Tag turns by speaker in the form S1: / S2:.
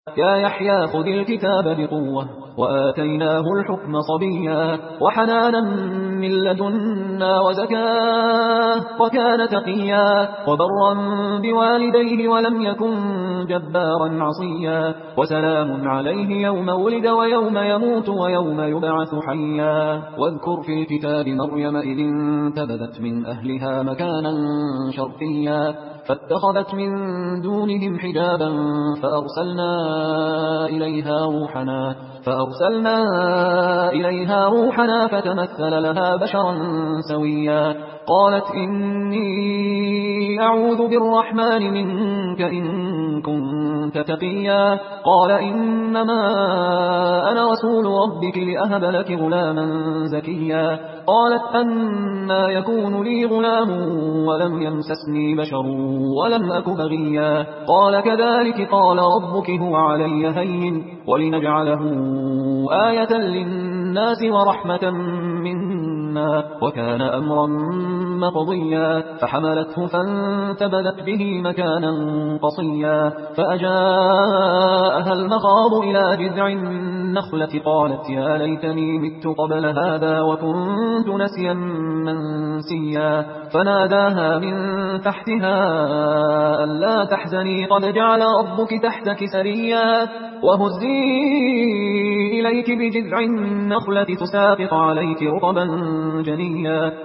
S1: يا يحيى خذ الكتاب بقوة وآتيناه الحكم صبيا وحنانا من لدنا وزكاة وكان تقيا وبرا بوالديه ولم يكن جبارا عصيا وسلام عليه يوم ولد ويوم يموت ويوم يبعث حيا واذكر في الكتاب مريم إذ انتبذت من أهلها مكانا شرقيا فاتخذت من دونهم حجابا فأرسلنا إليها روحنا فتمثل لها بشرا سويا قالت إني أعوذ بالرحمن منك إن كنت تقيا قال إنما أنا رسول ربك لأهب لك غلاما زكيا قالت أنى يكون لي غلام ولم يمسسني بشر ولم أك بغيا قال كذلك قال ربك هو علي هين ولنجعله آية للناس ورحمة منا وكان أمرا مقضيا فحملته فانتبذت به مكانا قصيا فأجاءها المخاض إلى جذع النخلة قالت يا ليتني مت قبل هذا وكنت نسيا منسيا فناداها من تحتها ألا تحزني قد جعل ربك تحتك سريا وهزي إليك بجذع النخلة تساقط عليك رطبا جنيا